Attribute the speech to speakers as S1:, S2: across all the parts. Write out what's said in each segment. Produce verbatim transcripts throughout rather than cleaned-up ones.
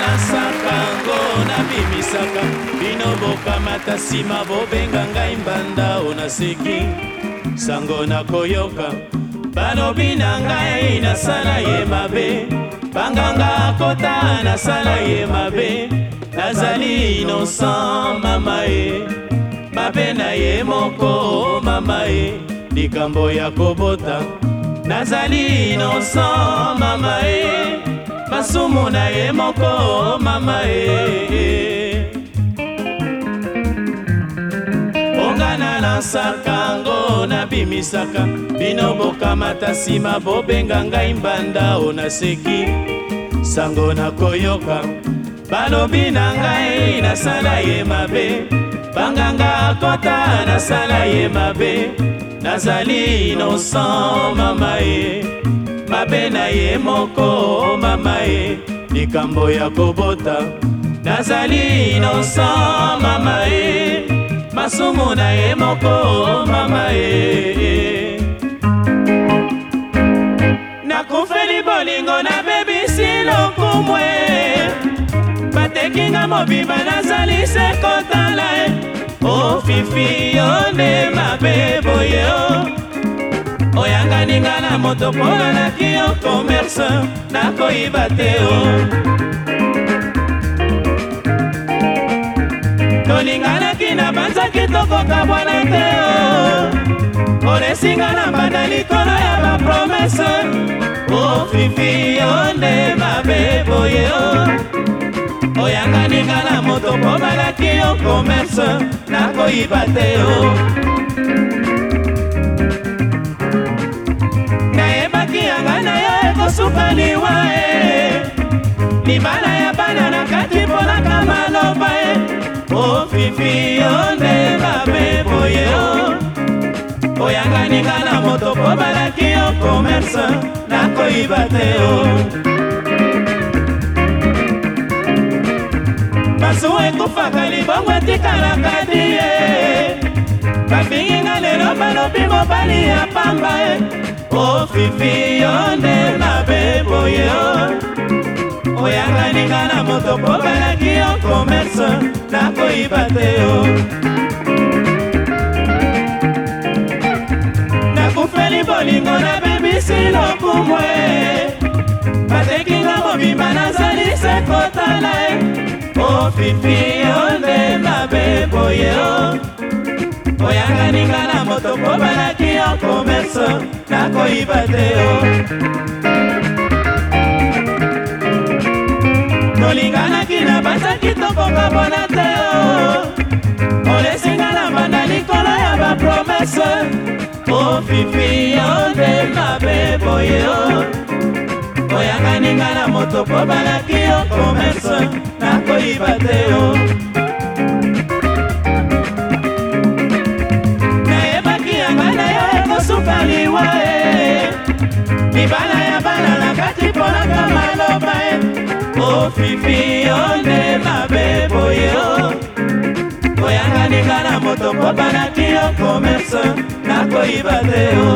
S1: nasakango nabimisaka bino bokamata nsima bobenga ngai mbanda o naseki sango nakoyoka balobi na ngai nasala ye mabe banganga akota nasala ye mabe nazali innocent mama ye mabe na ye moko mama ye likambo ya kobota nazali innocent mama ye masumu na ye moko mama ye ongana nasakango nabimisaka bino bokamata nsima bobenga ngai mbanda o naseki sango nakoyoka balobi na ngai nasala ye mabe banganga akota nasala ye mabe nazali innocent mama ye mabe na ye moko mama ye likambo ya kobota nazali innocent mama ye masumu na ye moko mama ye nakufeli bolingo nabebisi lokumwe batekinga mobimba nazali se kotala e o fifi yo nde mabe boye o oyanganinga na moto mpo nalaki yo commerce nakoyiba te o tolinganaki na banzaki tokokabwana te o olesinga na mbanda likolo ya bapromese o fifi yo nde mabe boye o oyanganinga na moto mpo balaki yo commerce nakoyiba te o nayebaki yanga na yo ekosuka liwa e libala ya bana na kati mponaka maloba e o fifi yo nde mabe boye o oyanganinga na moto mpo balaki yo commerce nakoyiba te o masu ekufaka libongo etikalaka die bafinginga lelo balobi mobali ya pamba e o fifi yo nde mabe boye o oyanganinga na moto mpo balaki yo commerce nakoyiba te o nakufeli bolingo nabebisi lokumwe batekinga mobimba nazali se kotala e o fifi yo nde mabe boye o oyanganinga na moto mpo balaki yo commerce nakoyiba te o tolinganaki na banzaki tokokabona te o olesinga na mbanda likolo ya bapromese o fifi yo nde mabe boye o oyanganinga na moto mpo balaki yo commerce nakoyiba te o nayebaki yanga na yo ekosuka liwa e libala ya bana na kati mponaka maloba e o fifi yo nde mabe boye o oyanganinga na moto mpo balaki yo commerce nakoyiba te o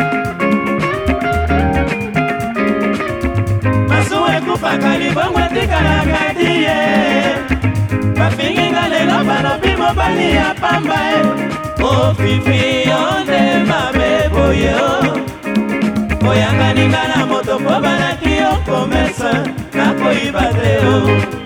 S1: masu ekufaka libongo etikalaka die bafinginga lelo balobi mobali ya pamba e o fifi yo nde mabe boye o oyanganinga na moto mpo balaki yo commerce nakoyiba te o